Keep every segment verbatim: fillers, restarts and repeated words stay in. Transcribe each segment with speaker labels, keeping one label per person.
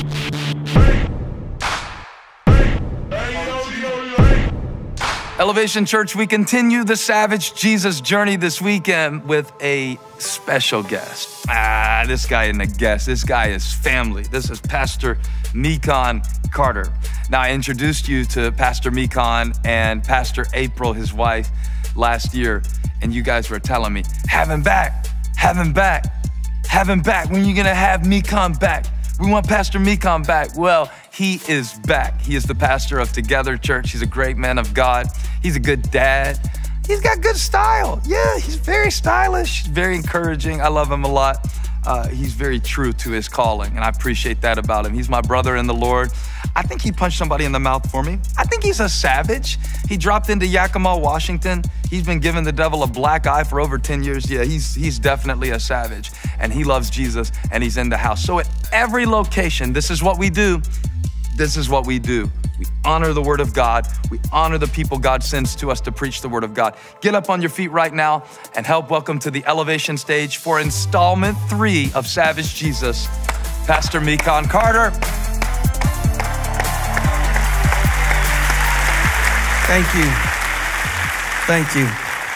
Speaker 1: Elevation Church, we continue the Savage Jesus journey this weekend with a special guest. Ah, this guy isn't a guest. This guy is family. This is Pastor Mekon Carter. Now, I introduced you to Pastor Mekon and Pastor April, his wife, last year, and you guys were telling me, have him back, have him back, have him back. When are you gonna have Mekon back? We want Pastor Mekon back. Well, he is back. He is the pastor of Together Church. He's a great man of God. He's a good dad. He's got good style. Yeah, he's very stylish, very encouraging. I love him a lot. Uh, he's very true to his calling, and I appreciate that about him. He's my brother in the Lord. I think he punched somebody in the mouth for me. I think he's a savage. He dropped into Yakima, Washington. He's been giving the devil a black eye for over ten years. Yeah, he's, he's definitely a savage, and he loves Jesus, and he's in the house. So at every location, this is what we do. This is what we do. We honor the word of God. We honor the people God sends to us to preach the word of God. Get up on your feet right now and help welcome to the Elevation stage for installment three of Savage Jesus, Pastor Mekon Carter.
Speaker 2: Thank you. Thank you.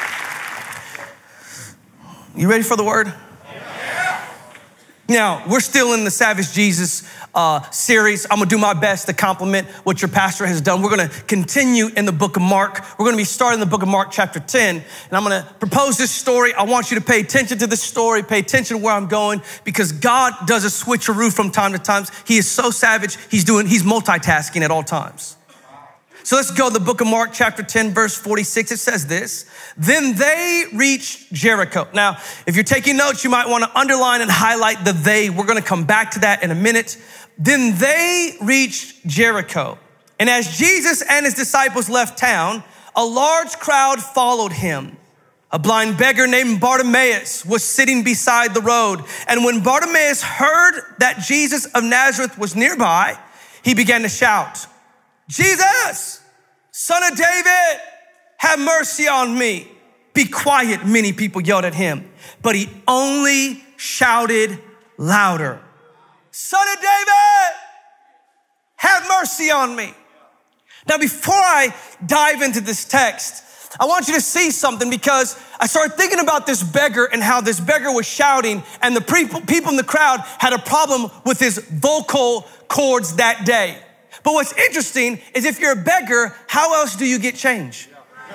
Speaker 2: You ready for the word? Yeah. Now, we're still in the Savage Jesus uh, series. I'm gonna do my best to compliment what your pastor has done. We're gonna continue in the book of Mark. We're gonna be starting the book of Mark chapter ten, and I'm gonna propose this story. I want you to pay attention to this story, pay attention to where I'm going, because God does a switcheroo from time to time. He is so savage, he's doing, he's multitasking at all times. So let's go to the book of Mark chapter ten, verse forty-six. It says this, then they reached Jericho. Now, if you're taking notes, you might want to underline and highlight the they. We're going to come back to that in a minute. Then they reached Jericho. And as Jesus and his disciples left town, a large crowd followed him. A blind beggar named Bartimaeus was sitting beside the road. And when Bartimaeus heard that Jesus of Nazareth was nearby, he began to shout, Jesus, Son of David, have mercy on me. Be quiet, many people yelled at him, but he only shouted louder, Son of David, have mercy on me. Now, before I dive into this text, I want you to see something, because I started thinking about this beggar and how this beggar was shouting, and the people, people in the crowd had a problem with his vocal cords that day. But what's interesting is if you're a beggar, how else do you get change?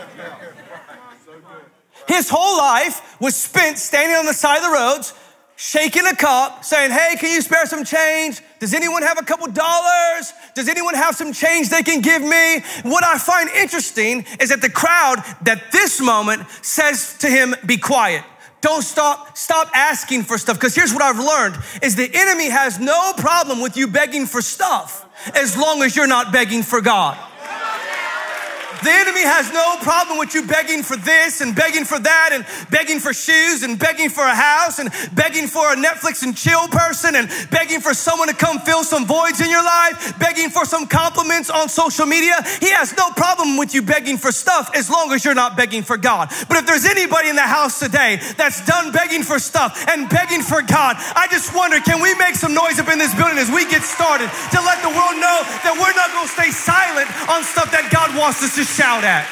Speaker 2: His whole life was spent standing on the side of the roads, shaking a cup, saying, hey, can you spare some change? Does anyone have a couple dollars? Does anyone have some change they can give me? What I find interesting is that the crowd at this moment says to him, be quiet. Don't stop, stop asking for stuff. Because here's what I've learned is the enemy has no problem with you begging for stuff as long as you're not begging for God. The enemy has no problem with you begging for this and begging for that and begging for shoes and begging for a house and begging for a Netflix and chill person and begging for someone to come fill some voids in your life, begging for some compliments on social media. He has no problem with you begging for stuff as long as you're not begging for God. But if there's anybody in the house today that's done begging for stuff and begging for God, I just wonder, can we make some noise up in this building as we get started to let the world know that we're not going to stay silent on stuff that God wants us to shout at.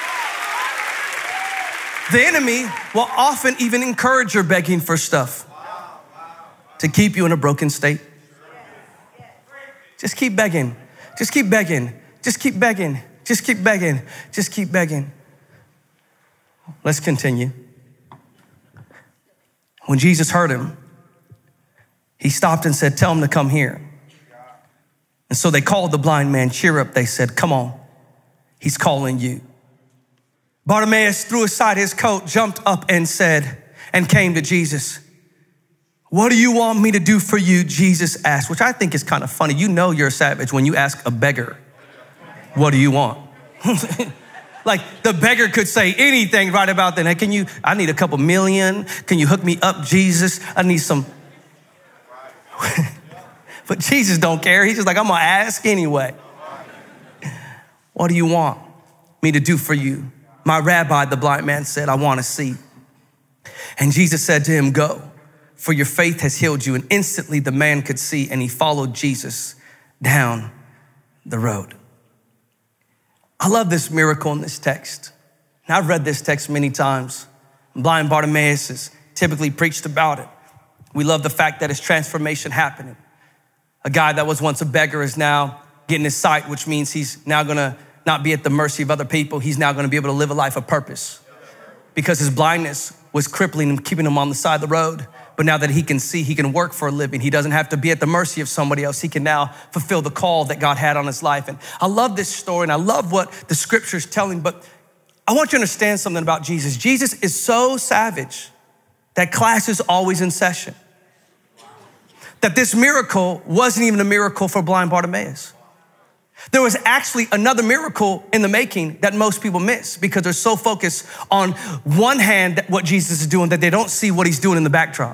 Speaker 2: The enemy will often even encourage your begging for stuff to keep you in a broken state. Just keep begging. Just keep begging. Just keep begging. Just keep begging. Just keep begging. Let's continue. When Jesus heard him, he stopped and said, tell him to come here. And so they called the blind man. Cheer up, they said, come on. He's calling you. Bartimaeus threw aside his coat, jumped up and said, and came to Jesus. What do you want me to do for you? Jesus asked, which I think is kind of funny. You know you're a savage when you ask a beggar, what do you want? Like the beggar could say anything right about then. Hey, can you, I need a couple million. Can you hook me up, Jesus? I need some. But Jesus don't care. He's just like, I'm gonna ask anyway. What do you want me to do for you? My rabbi, the blind man said, I want to see. And Jesus said to him, go, for your faith has healed you. And instantly the man could see, and he followed Jesus down the road. I love this miracle in this text. And I've read this text many times. Blind Bartimaeus has typically preached about it. We love the fact that his transformation happening. A guy that was once a beggar is now getting his sight, which means he's now gonna not be at the mercy of other people. He's now gonna be able to live a life of purpose because his blindness was crippling him, keeping him on the side of the road. But now that he can see, he can work for a living. He doesn't have to be at the mercy of somebody else. He can now fulfill the call that God had on his life. And I love this story, and I love what the scripture's telling, but I want you to understand something about Jesus. Jesus is so savage that class is always in session. That this miracle wasn't even a miracle for blind Bartimaeus. There was actually another miracle in the making that most people miss because they're so focused on one hand what Jesus is doing that they don't see what he's doing in the backdrop.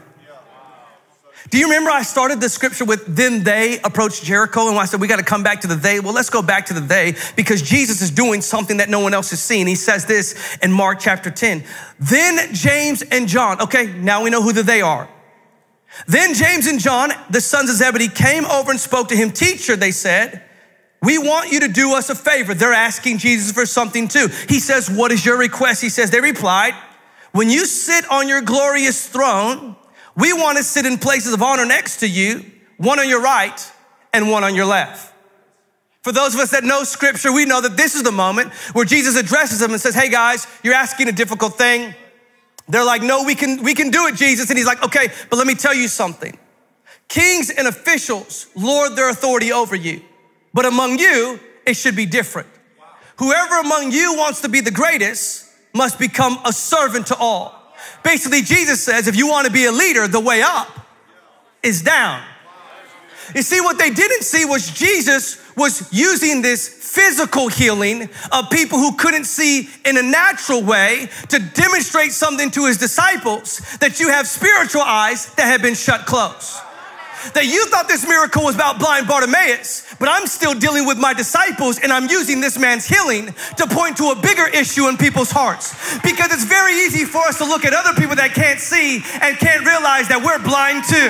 Speaker 2: Do you remember I started the scripture with then they approached Jericho, and I said we got to come back to the they? Well, let's go back to the they because Jesus is doing something that no one else has seen. He says this in Mark chapter ten. Then James and John, okay, now we know who the they are. Then James and John, the sons of Zebedee, came over and spoke to him. Teacher, they said, we want you to do us a favor. They're asking Jesus for something too. He says, what is your request? He says, they replied, when you sit on your glorious throne, we want to sit in places of honor next to you, one on your right and one on your left. For those of us that know scripture, we know that this is the moment where Jesus addresses them and says, hey guys, you're asking a difficult thing. They're like, no, we can, we can do it, Jesus. And he's like, okay, but let me tell you something. Kings and officials lord their authority over you, but among you, it should be different. Whoever among you wants to be the greatest must become a servant to all. Basically, Jesus says, if you want to be a leader, the way up is down. You see, what they didn't see was Jesus was using this physical healing of people who couldn't see in a natural way to demonstrate something to his disciples, that you have spiritual eyes that have been shut closed. That you thought this miracle was about blind Bartimaeus, but I'm still dealing with my disciples, and I'm using this man's healing to point to a bigger issue in people's hearts. Because it's very easy for us to look at other people that can't see and can't realize that we're blind too.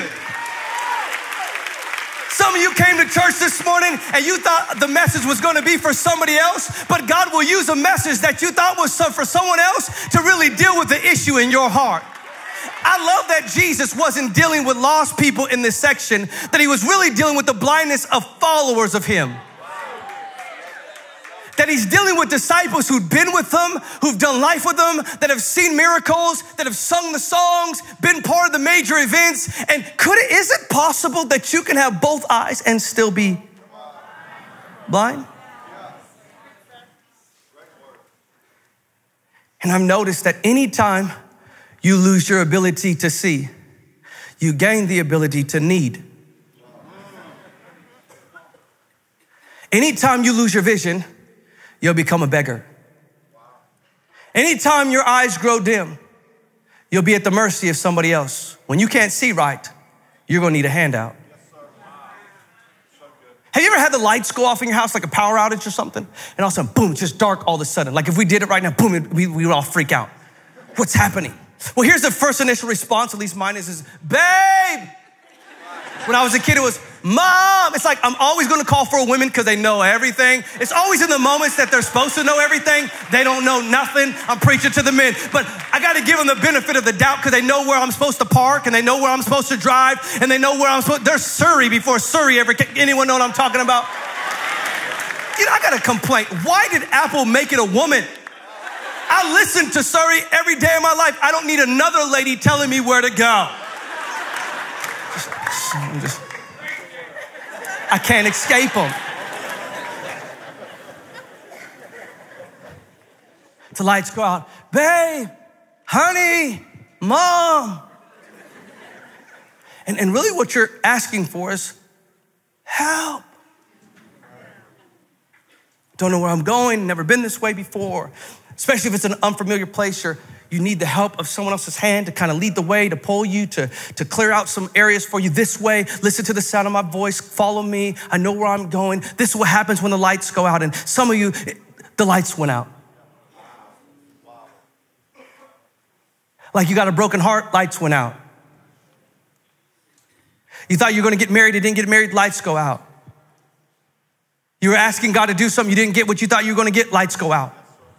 Speaker 2: Some of you came to church this morning and you thought the message was going to be for somebody else, but God will use a message that you thought was for someone else to really deal with the issue in your heart. I love that Jesus wasn't dealing with lost people in this section, that he was really dealing with the blindness of followers of him. That he's dealing with disciples who've been with him, who've done life with him, that have seen miracles, that have sung the songs, been part of the major events. And could it, is it possible that you can have both eyes and still be blind? And I've noticed that anytime you lose your ability to see, you gain the ability to need. Anytime you lose your vision, you'll become a beggar. Anytime your eyes grow dim, you'll be at the mercy of somebody else. When you can't see right, you're gonna need a handout. Have you ever had the lights go off in your house, like a power outage or something? And all of a sudden, boom, it's just dark all of a sudden. Like if we did it right now, boom, we, we would all freak out. What's happening? Well, here's the first initial response, at least mine is, is babe. When I was a kid, it was mom. It's like I'm always going to call for women because they know everything. It's always in the moments that they're supposed to know everything. They don't know nothing. I'm preaching to the men. But I got to give them the benefit of the doubt because they know where I'm supposed to park and they know where I'm supposed to drive and they know where I'm supposed to. They're Surrey before Surrey ever came. Anyone know what I'm talking about? You know, I got a complaint. Why did Apple make it a woman? I listen to Surrey every day of my life. I don't need another lady telling me where to go. Just, just, I can't escape them. The lights go out. Babe, honey, mom. And, and really what you're asking for is help. Don't know where I'm going, never been this way before. Especially if it's an unfamiliar place, you're, you need the help of someone else's hand to kind of lead the way, to pull you, to, to clear out some areas for you this way. Listen to the sound of my voice. Follow me. I know where I'm going. This is what happens when the lights go out. And some of you, the lights went out. Like you got a broken heart, lights went out. You thought you were gonna get married, you didn't get married, lights go out. You were asking God to do something, you didn't get what you thought you were gonna get, lights go out.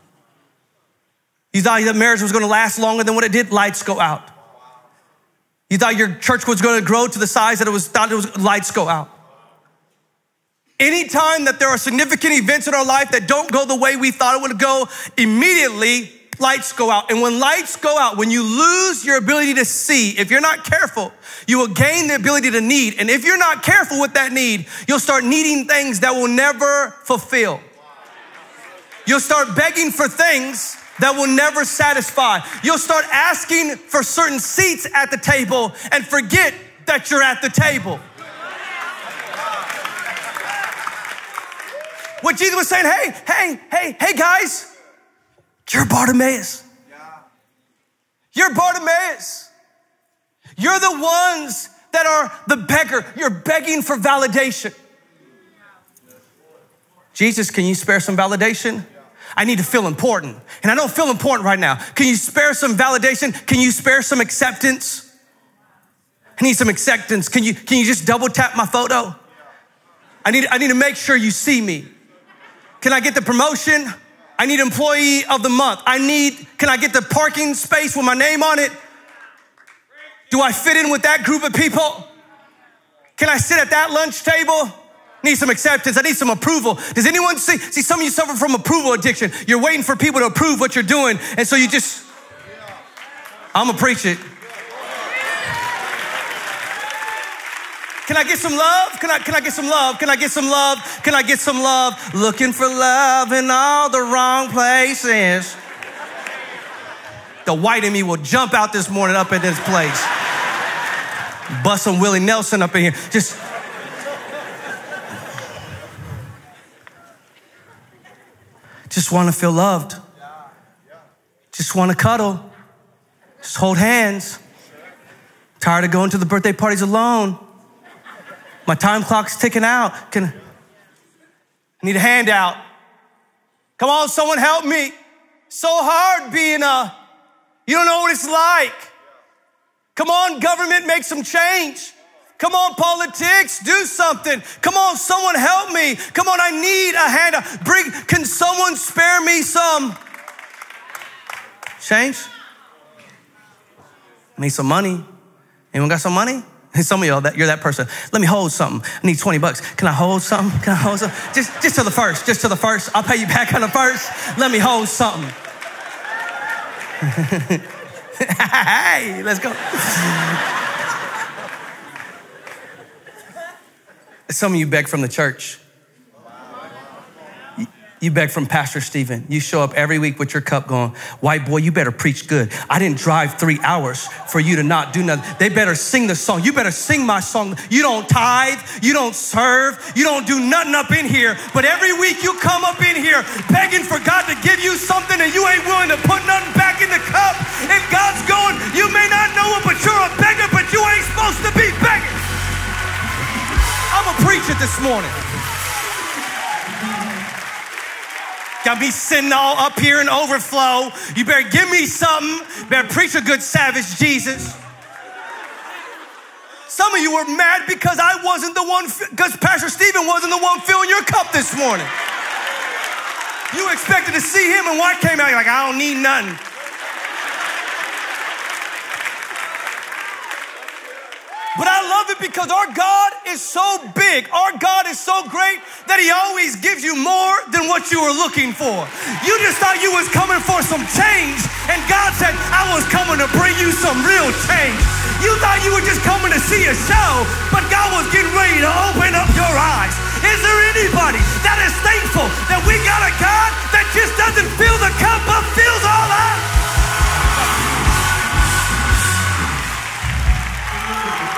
Speaker 2: You thought that marriage was gonna last longer than what it did, lights go out. You thought your church was gonna grow to the size that it was, thought it was, lights go out. Anytime that there are significant events in our life that don't go the way we thought it would go, immediately lights go out. And when lights go out, when you lose your ability to see, if you're not careful, you will gain the ability to need. And if you're not careful with that need, you'll start needing things that will never fulfill. You'll start begging for things that will never satisfy. You'll start asking for certain seats at the table and forget that you're at the table. What Jesus was saying, hey, hey, hey, hey guys, you're Bartimaeus. You're Bartimaeus. You're the ones that are the beggar. You're begging for validation. Jesus, can you spare some validation? I need to feel important. And I don't feel important right now. Can you spare some validation? Can you spare some acceptance? I need some acceptance. Can you, can you just double tap my photo? I need, I need to make sure you see me. Can I get the promotion? I need employee of the month. I need, can I get the parking space with my name on it? Do I fit in with that group of people? Can I sit at that lunch table? Need some acceptance. I need some approval. Does anyone see, see some of you suffer from approval addiction. You're waiting for people to approve what you're doing. And so you just, I'm gonna preach it. Can I get some love? Can I, can I get some love? Can I get some love? Can I get some love? Looking for love in all the wrong places. The white in me will jump out this morning up in this place. Bust some Willie Nelson up in here. Just, just want to feel loved. Just want to cuddle. Just hold hands. Tired of going to the birthday parties alone. My time clock's ticking out. Can, I need a handout. Come on, someone help me. So hard being a, you don't know what it's like. Come on, government, make some change. Come on, politics, do something. Come on, someone help me. Come on, I need a handout. Bring, can someone spare me some change? I need some money. Anyone got some money? Some of y'all, that, you're that person. Let me hold something. I need twenty bucks. Can I hold something? Can I hold something? Just, just to the first, just to the first. I'll pay you back on the first. Let me hold something. Hey, let's go. Some of you beg from the church. You beg from Pastor Stephen. You show up every week with your cup going, white boy, you better preach good. I didn't drive three hours for you to not do nothing. They better sing the song. You better sing my song. You don't tithe. You don't serve. You don't do nothing up in here. But every week you come up in here begging for God to give you something and you ain't willing to put nothing back in the cup. And God's going, you may not know it, but you're a beggar, but you ain't supposed to be begging. I'm going to preach it this morning. Got me sitting all up here in overflow. You better give me something. Better preach a good savage Jesus. Some of you were mad because I wasn't the one, because Pastor Stephen wasn't the one filling your cup this morning. You expected to see him and what came out, you're like, I don't need nothing. But I love it because our God is so big. Our God is so great that he always gives you more than what you were looking for. You just thought you was coming for some change, and God said, I was coming to bring you some real change. You thought you were just coming to see a show, but God was getting ready to open up your eyes. Is there anybody that is thankful that we got a God that just doesn't fill the cup but fills all up?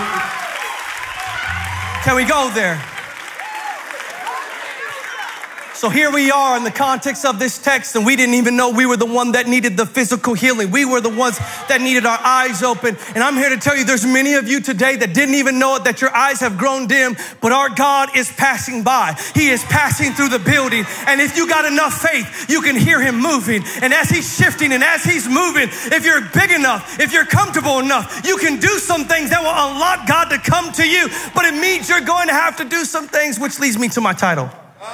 Speaker 2: Can we go there? So here we are in the context of this text, and we didn't even know we were the one that needed the physical healing. We were the ones that needed our eyes open. And I'm here to tell you there's many of you today that didn't even know it, that your eyes have grown dim, but our God is passing by. He is passing through the building. And if you got enough faith, you can hear him moving. And as he's shifting and as he's moving, if you're big enough, if you're comfortable enough, you can do some things that will unlock God to come to you. But it means you're going to have to do some things, which leads me to my title.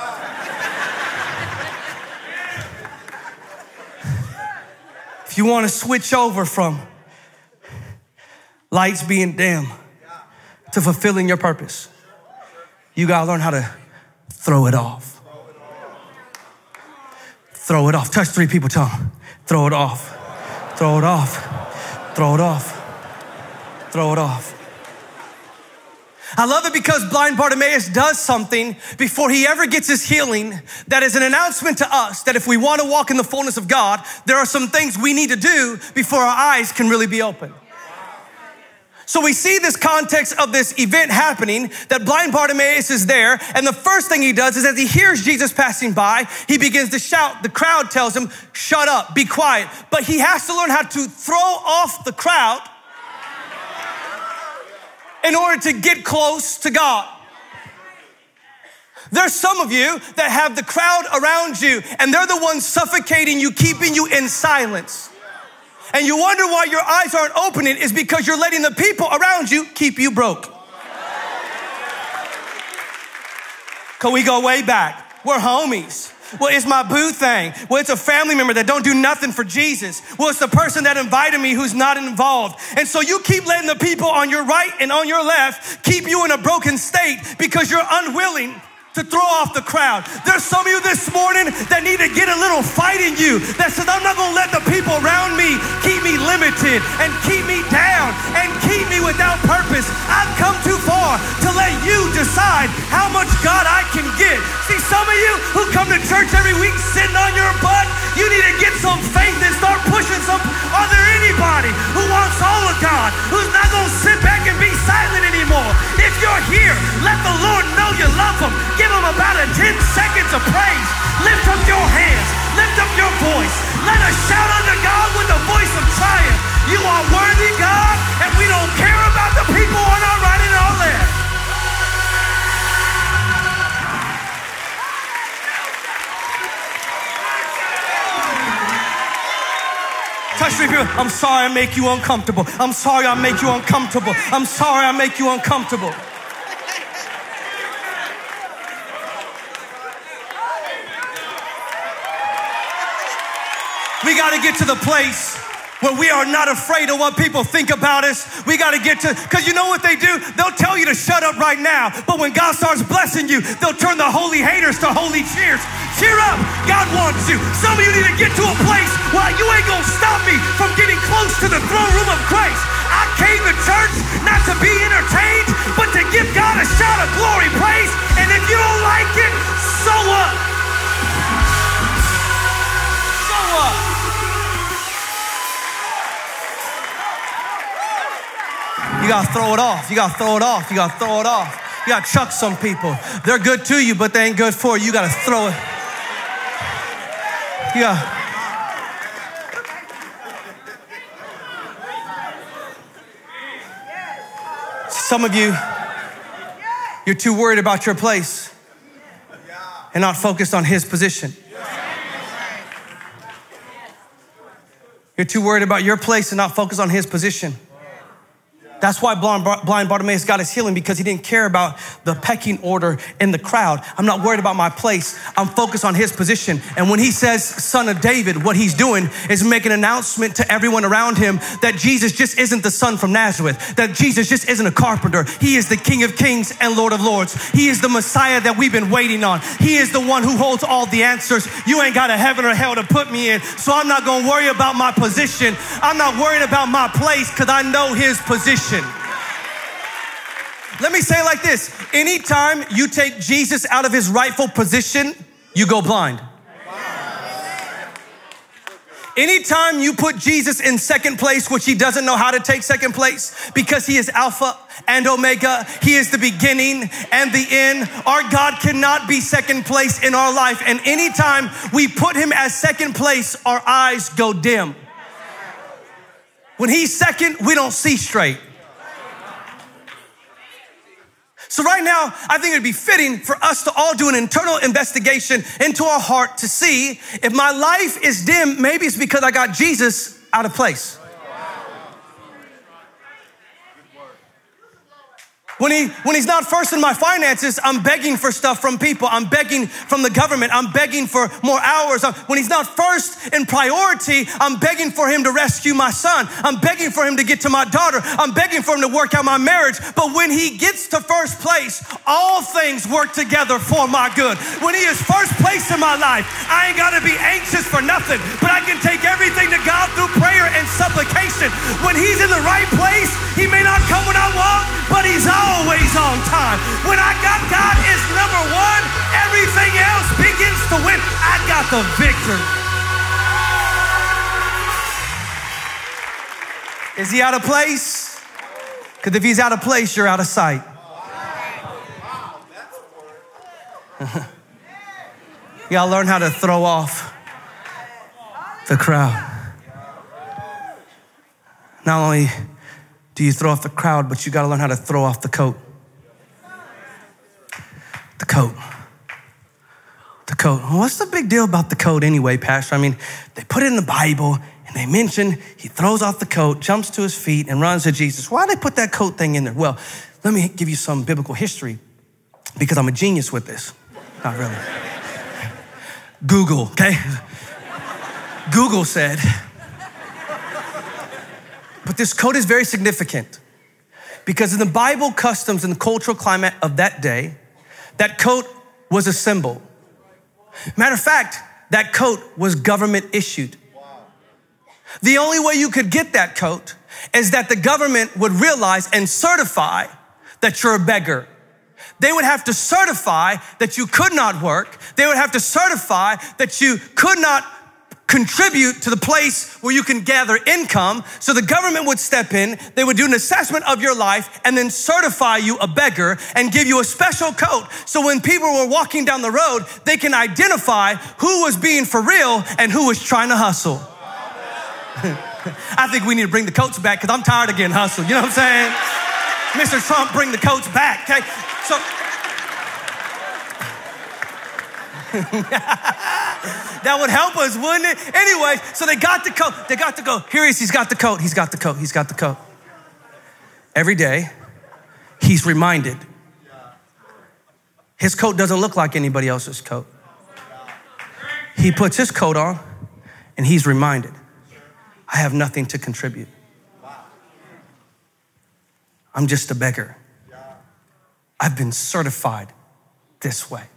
Speaker 2: If you want to switch over from lights being dim to fulfilling your purpose, you got to learn how to throw it off. Throw it off. Touch three people, tell them, throw it off. Throw it off. Throw it off. Throw it off. I love it because blind Bartimaeus does something before he ever gets his healing that is an announcement to us that if we want to walk in the fullness of God, there are some things we need to do before our eyes can really be open. So we see this context of this event happening, that blind Bartimaeus is there, and the first thing he does is as he hears Jesus passing by, he begins to shout. The crowd tells him, shut up, be quiet. But he has to learn how to throw off the crowd in order to get close to God. There's some of you that have the crowd around you, and they're the ones suffocating you, keeping you in silence. And you wonder why your eyes aren't opening is because you're letting the people around you keep you broke. Cause we go way back. We're homies. Well, it's my boo thing. Well, it's a family member that don't do nothing for Jesus. Well, it's the person that invited me who's not involved. And so you keep letting the people on your right and on your left keep you in a broken state because you're unwilling to throw off the crowd. There's some of you this morning that need to get a little fight in you that says, I'm not gonna let the people around me keep me limited and keep me down and keep me without purpose. I've come too far to let you decide how much God I can get. See, some of you who come to church every week sitting on your butt, you need to get some faith and start pushing some. Are there anybody who wants all of God, who's not gonna sit back and be silent anymore? If you're here, let the Lord know you love him. Give him about a ten seconds of praise. Lift up your hands. Lift up your voice. Let us shout unto God with the voice of triumph. You are worthy, God, and we don't care about the people on our right and our left. Touch three people. I'm sorry I make you uncomfortable. I'm sorry I make you uncomfortable. I'm sorry I make you uncomfortable. We got to get to the place where we are not afraid of what people think about us. We got to get to, because you know what they do? They'll tell you to shut up right now. But when God starts blessing you, they'll turn the holy haters to holy cheers. Cheer up. God wants you. Some of you need to get to a place where you ain't going to stop me from getting close to the throne room of Christ. I came to church not to be entertained, but to give God a shout of glory, praise. And if you don't like it, so what? So what? You gotta throw it off. You gotta throw it off. You gotta throw it off. You gotta chuck some people. They're good to you, but they ain't good for you. You gotta throw it. You gotta. Some of you, you're too worried about your place and not focused on his position. You're too worried about your place and not focused on his position. That's why blind Bartimaeus got his healing, because he didn't care about the pecking order in the crowd. I'm not worried about my place. I'm focused on his position. And when he says son of David, what he's doing is making an announcement to everyone around him that Jesus just isn't the son from Nazareth, that Jesus just isn't a carpenter. He is the King of Kings and Lord of Lords. He is the Messiah that we've been waiting on. He is the one who holds all the answers. You ain't got a heaven or hell to put me in, so I'm not going to worry about my position. I'm not worried about my place because I know his position. Let me say it like this. Anytime you take Jesus out of his rightful position, you go blind. Anytime you put Jesus in second place, which he doesn't know how to take second place because he is Alpha and Omega, he is the beginning and the end. Our God cannot be second place in our life. And anytime we put him as second place, our eyes go dim. When he's second, we don't see straight. So right now, I think it'd be fitting for us to all do an internal investigation into our heart to see if my life is dim, maybe it's because I got Jesus out of place. When he, when he's not first in my finances, I'm begging for stuff from people. I'm begging from the government. I'm begging for more hours. When he's not first in priority, I'm begging for him to rescue my son. I'm begging for him to get to my daughter. I'm begging for him to work out my marriage. But when he gets to first place, all things work together for my good. When he is first place in my life, I ain't got to be anxious for nothing, but I can take everything to God through prayer and supplication. When he's in the right place, he may not come when I want, but he's all always on time. When I got God is number one, everything else begins to win. I got the victory. Is he out of place? Because if he's out of place, you're out of sight. You gotta learn how to throw off the crowd. Not only do you throw off the crowd, but you got to learn how to throw off the coat. The coat. The coat. Well, what's the big deal about the coat anyway, Pastor? I mean, they put it in the Bible and they mention he throws off the coat, jumps to his feet and runs to Jesus. Why did they put that coat thing in there? Well, let me give you some biblical history because I'm a genius with this. Not really. Google, okay? Google said, but this coat is very significant because in the Bible customs and the cultural climate of that day, that coat was a symbol. Matter of fact, that coat was government issued. The only way you could get that coat is that the government would realize and certify that you're a beggar. They would have to certify that you could not work. They would have to certify that you could not contribute to the place where you can gather income. So the government would step in, they would do an assessment of your life and then certify you a beggar and give you a special coat. So when people were walking down the road, they can identify who was being for real and who was trying to hustle. I think we need to bring the coats back because I'm tired of getting hustled. You know what I'm saying? Mister Trump, bring the coats back, okay? So that would help us, wouldn't it? Anyway, so they got the coat. They got the coat. Here he is. He's got the coat. He's got the coat. He's got the coat. Every day, he's reminded. His coat doesn't look like anybody else's coat. He puts his coat on, and he's reminded, I have nothing to contribute. I'm just a beggar. I've been certified this way.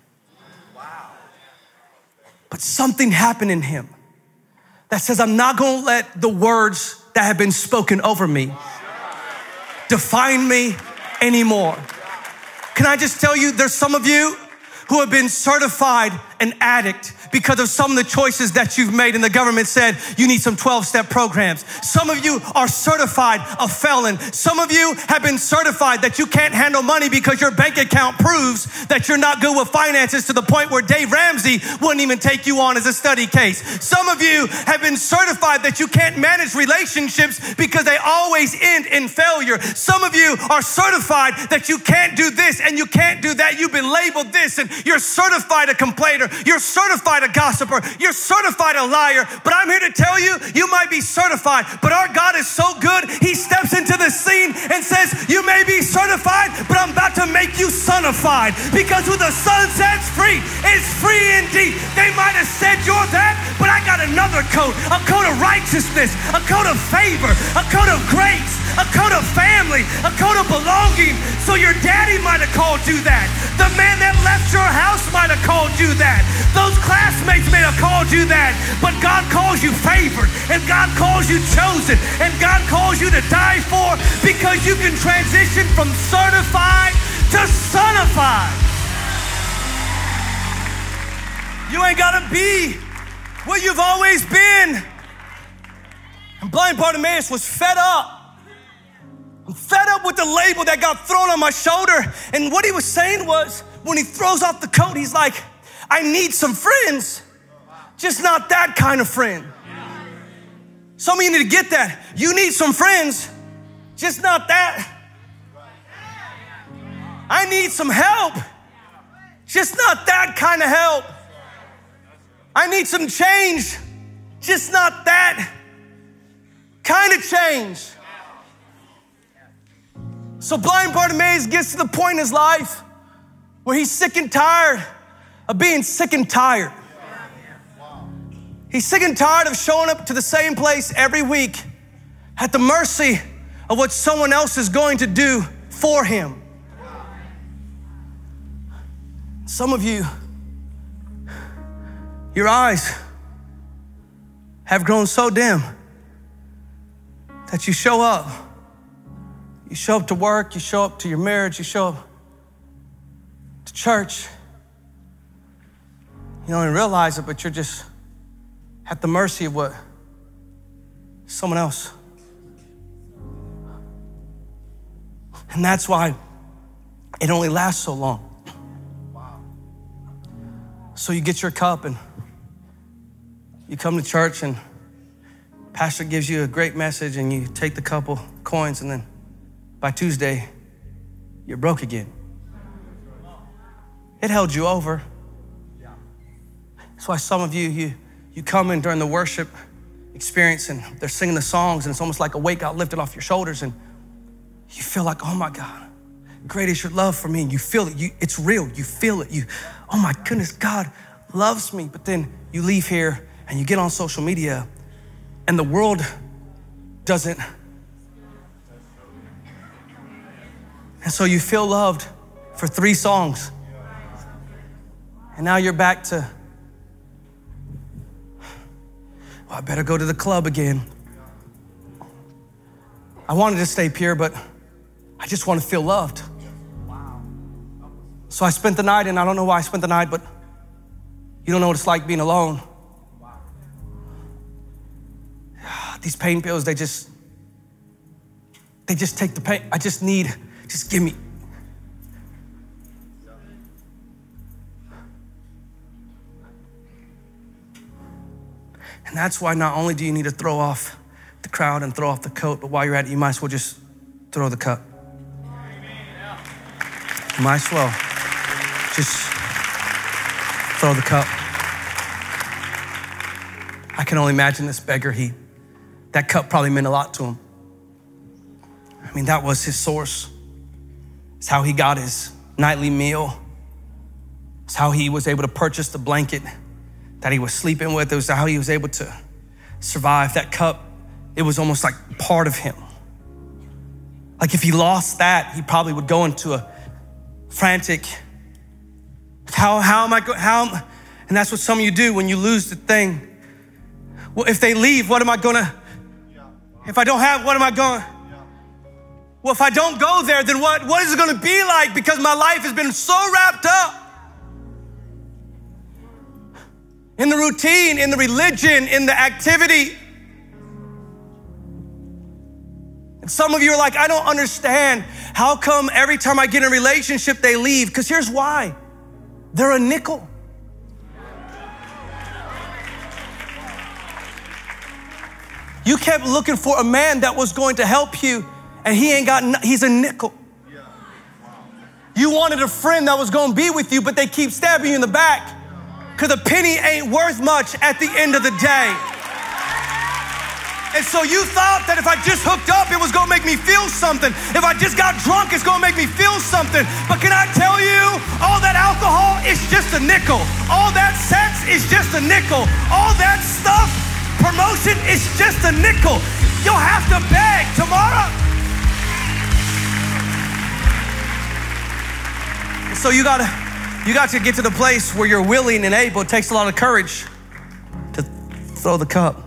Speaker 2: But something happened in him that says, I'm not going to let the words that have been spoken over me define me anymore. Can I just tell you, there's some of you who have been certified an addict because of some of the choices that you've made, and the government said you need some twelve-step programs. Some of you are certified a felon. Some of you have been certified that you can't handle money because your bank account proves that you're not good with finances to the point where Dave Ramsey wouldn't even take you on as a study case. Some of you have been certified that you can't manage relationships because they always end in failure. Some of you are certified that you can't do this and you can't do that. You've been labeled this, and you're certified a complainer. You're certified a gossiper. You're certified a liar. But I'm here to tell you, you might be certified, but our God is so good, he steps into the scene and says, you may be certified, but I'm about to make you sonified, because who the Son sets free is free indeed. They might have said you're that, but I got another coat, a coat of righteousness, a coat of favor, a coat of grace, a coat of family, a coat of belonging. So your daddy might have called you that. The man that left your house might have called you that. Those classmates may have called you that. But God calls you favored, and God calls you chosen, and God calls you to die for, because you can transition from certified to sonified. You ain't gotta be where you've always been. Blind Bartimaeus was fed up. I'm fed up with the label that got thrown on my shoulder. And what he was saying was, when he throws off the coat, he's like, I need some friends, just not that kind of friend. Some of you need to get that. You need some friends, just not that. I need some help, just not that kind of help. I need some change, just not that kind of change. So blind Bartimaeus gets to the point in his life where he's sick and tired of being sick and tired. He's sick and tired of showing up to the same place every week at the mercy of what someone else is going to do for him. Some of you, your eyes have grown so dim that you show up. You show up to work, you show up to your marriage, you show up to church. You don't even realize it, but you're just at the mercy of what someone else. And that's why it only lasts so long. So you get your cup and you come to church and pastor gives you a great message and you take the couple coins and then by Tuesday, you're broke again. It held you over. That's why some of you, you, you come in during the worship experience and they're singing the songs and it's almost like a weight got lifted off your shoulders and you feel like, oh my God, great is your love for me. And you feel it, you, it's real, you feel it. You, oh my goodness, God loves me. But then you leave here and you get on social media and the world doesn't. And so you feel loved for three songs. And now you're back to, well, I better go to the club again. I wanted to stay pure, but I just want to feel loved. So I spent the night, and I don't know why I spent the night, but you don't know what it's like being alone. These pain pills, they just, they just take the pain. I just need, just give me. And that's why not only do you need to throw off the crowd and throw off the coat, but while you're at it, you might as well just throw the cup. You might as well just throw the cup. I can only imagine this beggar. He, that cup probably meant a lot to him. I mean, that was his source. It's how he got his nightly meal. It's how he was able to purchase the blanket that he was sleeping with. It was how he was able to survive. That cup, it was almost like part of him. Like if he lost that, he probably would go into a frantic, how, how am I going, how, and that's what some of you do when you lose the thing. Well, if they leave, what am I gonna, if I don't have, what am I going? Well, if I don't go there, then what, what is it gonna be like? Because my life has been so wrapped up in the routine, in the religion, in the activity. And some of you are like, I don't understand. How come every time I get in a relationship, they leave? Because here's why. They're a nickel. You kept looking for a man that was going to help you, and he ain't got, he's a nickel. You wanted a friend that was going to be with you, but they keep stabbing you in the back because a penny ain't worth much at the end of the day. And so you thought that if I just hooked up, it was going to make me feel something. If I just got drunk, it's going to make me feel something. But can I tell you, all that alcohol is just a nickel. All that sex is just a nickel. All that stuff, promotion is just a nickel. You'll have to beg tomorrow. So you gotta, you got to get to the place where you're willing and able. It takes a lot of courage to throw the cup.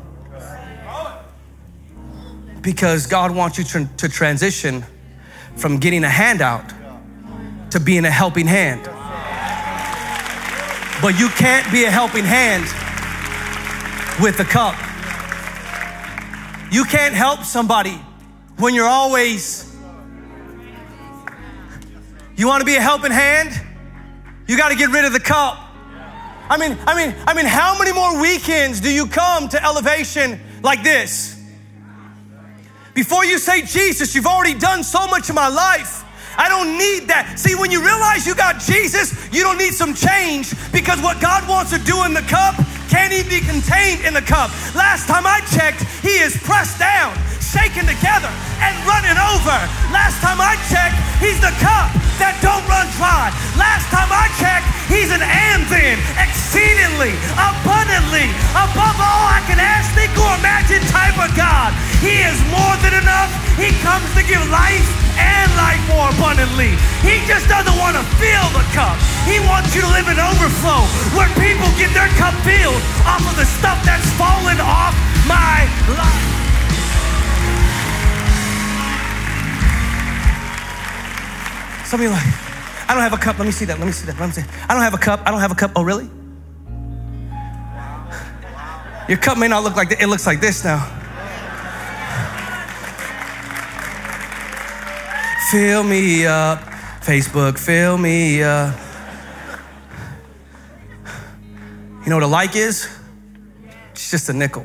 Speaker 2: Because God wants you to, to transition from getting a handout to being a helping hand. But you can't be a helping hand with a cup. You can't help somebody when you're always, you want to be a helping hand? You got to get rid of the cup. I mean, I mean, I mean, how many more weekends do you come to Elevation like this? Before you say, Jesus, you've already done so much in my life. I don't need that. See, when you realize you got Jesus, you don't need some change, because what God wants to do in the cup can't even be contained in the cup. Last time I checked, he is pressed down, shaken together, and running over. Last time I checked, he's the cup that don't run dry. Last time I checked, he's an and then, exceedingly, abundantly, above all I can ask, think, or imagine type of God. He is more than enough. He comes to give life and life more abundantly. He just doesn't want to fill the cup. He wants you to live in overflow, where people get their cup filled off of the stuff that's fallen off my life. Some of you are like, I don't have a cup. Let me see that. Let me see that. Let me see. I don't have a cup. I don't have a cup. Oh, really? Your cup may not look like that. It looks like this now. Fill me up, Facebook, fill me up. You know what a like is? It's just a nickel.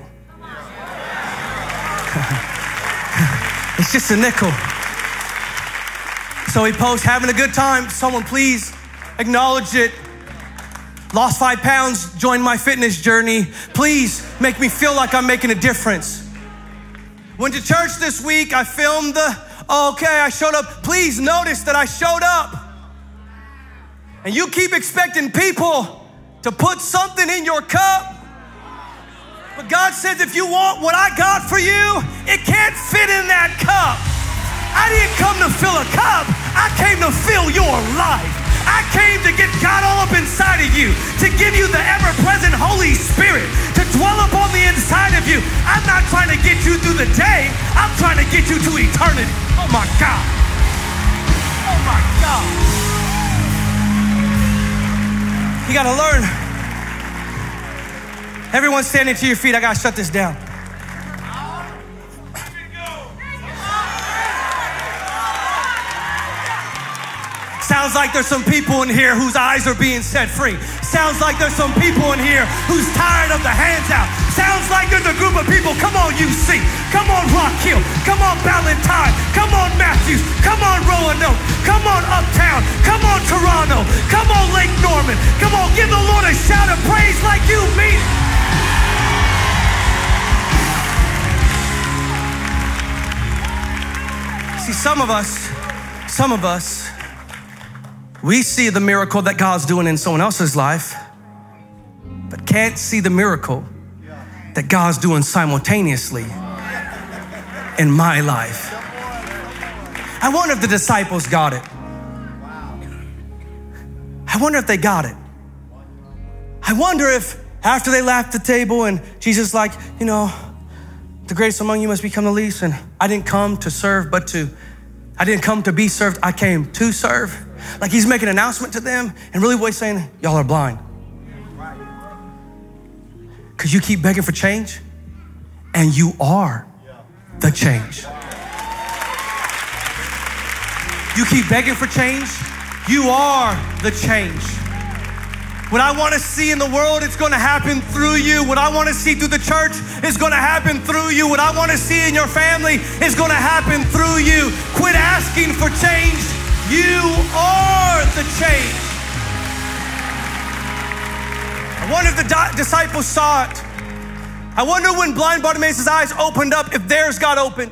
Speaker 2: It's just a nickel. So he posts, having a good time. Someone please acknowledge it. Lost five pounds, joined my fitness journey. Please make me feel like I'm making a difference. Went to church this week, I filmed the, okay, I showed up. Please notice that I showed up. And you keep expecting people to put something in your cup. But God says, if you want what I got for you, it can't fit in that cup. I didn't come to fill a cup. I came to fill your life. I came to get God all up inside of you, to give you the ever-present Holy Spirit, to dwell upon the inside of you. I'm not trying to get you through the day. I'm trying to get you to eternity. Oh my God. Oh my God. You gotta learn. Everyone standing to your feet. I gotta shut this down. Sounds like there's some people in here whose eyes are being set free. Sounds like there's some people in here who's tired of the hands out. Sounds like there's a group of people. Come on, U C. Come on, Rock Hill. Come on, Ballantyne. Come on, Matthews. Come on, Roanoke. Come on, Uptown. Come on, Toronto. Come on, Lake Norman. Come on, give the Lord a shout of praise like you mean it. See, some of us, some of us, we see the miracle that God's doing in someone else's life, but can't see the miracle that God's doing simultaneously in my life. I wonder if the disciples got it. I wonder if they got it. I wonder if after they left the table and Jesus like, you know, the greatest among you must become the least, and I didn't come to serve, but to, I didn't come to be served, I came to serve. Like he's making an announcement to them, and really what he's saying, y'all are blind. Because you keep begging for change, and you are the change. You keep begging for change, you are the change. What I want to see in the world, it's going to happen through you. What I want to see through the church is going to happen through you. What I want to see in your family is going to happen through you. Quit asking for change. You are the change. I wonder if the di- disciples saw it. I wonder when blind Bartimaeus' eyes opened up, if theirs got opened.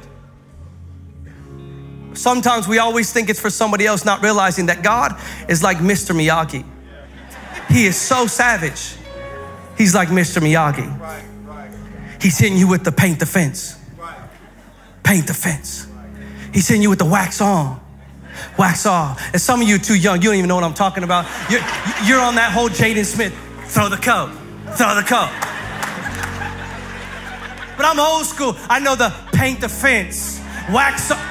Speaker 2: Sometimes we always think it's for somebody else, not realizing that God is like Mister Miyagi. He is so savage. He's like Mister Miyagi. He's hitting you with the paint the fence. Paint the fence. He's hitting you with the wax on. Wax off. And some of you are too young. You don't even know what I'm talking about. You're, you're on that whole Jaden Smith. Throw the coat. Throw the coat. But I'm old school. I know the paint the fence. Wax off.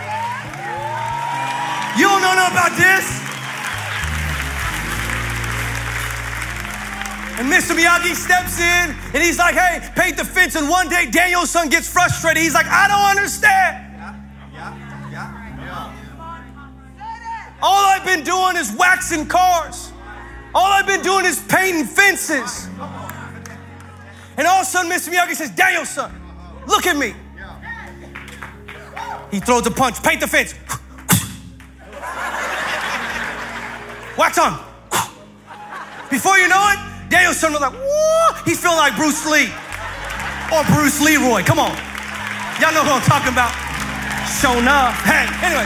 Speaker 2: You don't know nothing about this? And Mister Miyagi steps in and he's like, hey, paint the fence. And one day Daniel's son gets frustrated. He's like, I don't understand. Yeah, yeah, yeah. All I've been doing is waxing cars. All I've been doing is painting fences. And all of a sudden Mister Miyagi says, Daniel's son, look at me. He throws a punch, paint the fence. Wax on. Before you know it, Daniel's son was like, whoa. He's feeling like Bruce Lee or Bruce Leroy. Come on. Y'all know who I'm talking about. Shown up. Hey, anyway.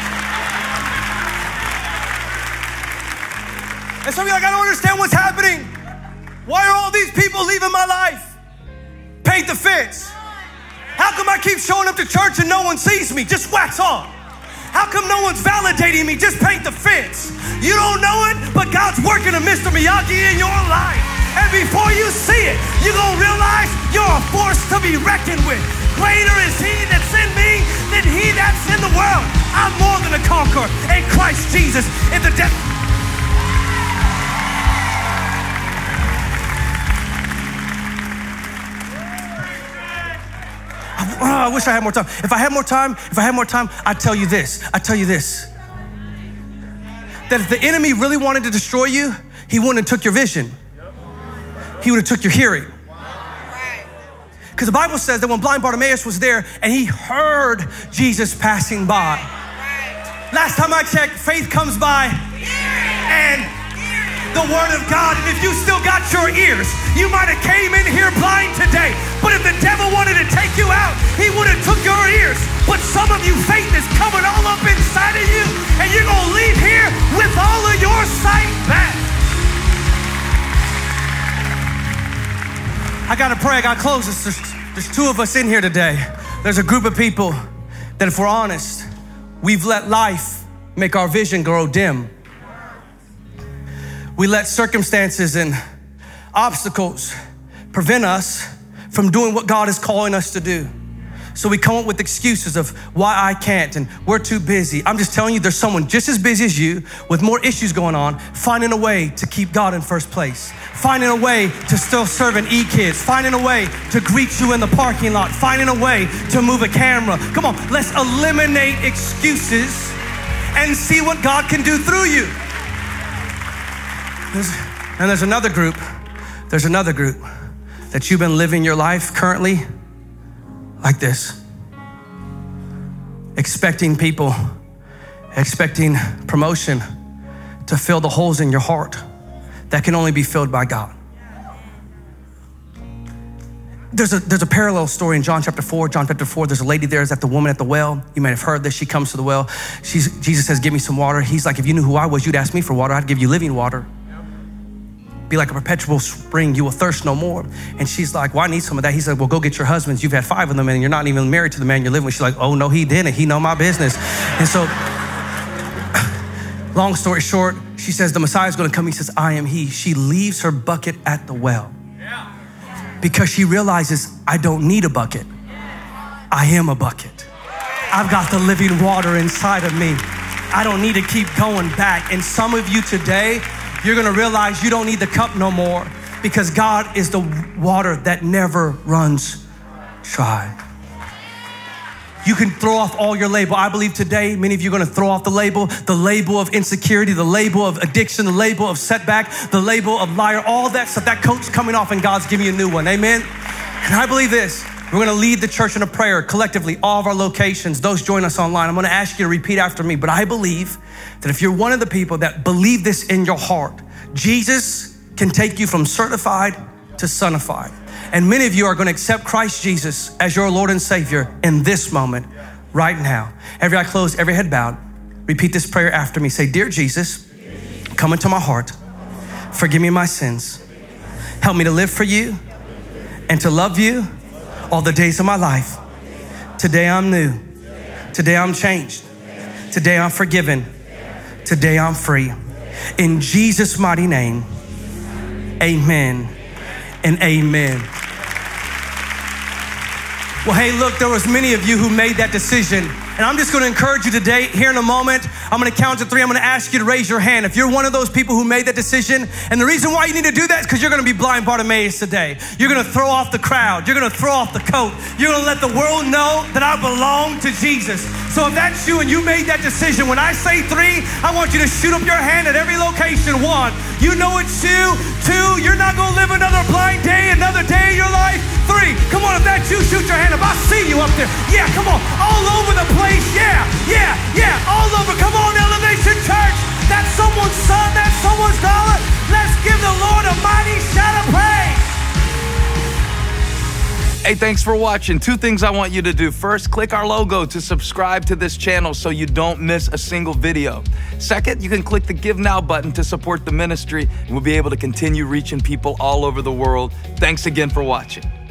Speaker 2: And some of you are like, I don't understand what's happening. Why are all these people leaving my life? Paint the fence. How come I keep showing up to church and no one sees me? Just wax on. How come no one's validating me? Just paint the fence. You don't know it, but God's working a Mister Miyagi in your life. And before you see it, you're going to realize you're a force to be reckoned with. Greater is he that's in me than he that's in the world. I'm more than a conqueror in Christ Jesus. In the death. I, I wish I had more time. If I had more time, if I had more time, I'd tell you this. I'd tell you this. That if the enemy really wanted to destroy you, he wouldn't have took your vision. He would have took your hearing. Because the Bible says that when blind Bartimaeus was there and he heard Jesus passing by. Last time I checked, faith comes by and the word of God. And if you still got your ears, you might have came in here blind today. But if the devil wanted to take you out, he would have took your ears. But some of you, faith is coming all up inside of you and you're going to leave here with all of your sight back. I got to pray. I got to close this. There's, there's two of us in here today. There's a group of people that, if we're honest, we've let life make our vision grow dim. We let circumstances and obstacles prevent us from doing what God is calling us to do. So we come up with excuses of why I can't and we're too busy. I'm just telling you, there's someone just as busy as you with more issues going on, finding a way to keep God in first place, finding a way to still serve and eat kids, finding a way to greet you in the parking lot, finding a way to move a camera. Come on, let's eliminate excuses and see what God can do through you. There's, and there's another group, there's another group that you've been living your life currently like this, expecting people, expecting promotion to fill the holes in your heart that can only be filled by God. There's a, there's a parallel story in John chapter four. John chapter four, there's a lady there, is at the woman at the well. You might have heard this. She comes to the well. She's, Jesus says, give me some water. He's like, if you knew who I was, you'd ask me for water. I'd give you living water. Be like a perpetual spring, you will thirst no more. And she's like, well, I need some of that. He said, well, go get your husbands. You've had five of them and you're not even married to the man you're living with. She's like, oh no, he didn't. He know my business. And so, long story short, she says, the Messiah's gonna come. He says, I am he. She leaves her bucket at the well because she realizes, I don't need a bucket. I am a bucket. I've got the living water inside of me. I don't need to keep going back. And some of you today, you're gonna realize you don't need the cup no more because God is the water that never runs dry. You can throw off all your label. I believe today, many of you are gonna throw off the label, the label of insecurity, the label of addiction, the label of setback, the label of liar, all that stuff. That coat's coming off and God's giving you a new one, amen? And I believe this, we're gonna lead the church in a prayer collectively, all of our locations, those join us online. I'm gonna ask you to repeat after me, but I believe that if you're one of the people that believe this in your heart, Jesus can take you from certified to sonified. And many of you are gonna accept Christ Jesus as your Lord and Savior in this moment, right now. Every eye closed, every head bowed. Repeat this prayer after me. Say, dear Jesus, come into my heart. Forgive me my sins. Help me to live for you and to love you all the days of my life. Today I'm new. Today I'm changed. Today I'm forgiven. Today I'm free. In Jesus' mighty name, amen and amen. Well, hey, look, there was many of you who made that decision. And I'm just gonna encourage you today, here in a moment, I'm gonna count to three. I'm gonna ask you to raise your hand if you're one of those people who made that decision. And the reason why you need to do that is because you're gonna be blind Bartimaeus today. You're gonna throw off the crowd. You're gonna throw off the coat. You're gonna let the world know that I belong to Jesus. So if that's you and you made that decision, when I say three, I want you to shoot up your hand at every location. One, you know it's you. Two, you're not gonna live another blind day, another day of your life. Three, come on, if that's you, shoot your hand up. I see you up there. Yeah, come on, all over the place. Yeah, yeah, yeah, all over. Come on, Elevation Church. That's someone's son, that's someone's daughter. Let's give the Lord a mighty shout of praise.
Speaker 1: Hey, thanks for watching. Two things I want you to do. First, click our logo to subscribe to this channel so you don't miss a single video. Second, you can click the Give Now button to support the ministry, and we'll be able to continue reaching people all over the world. Thanks again for watching.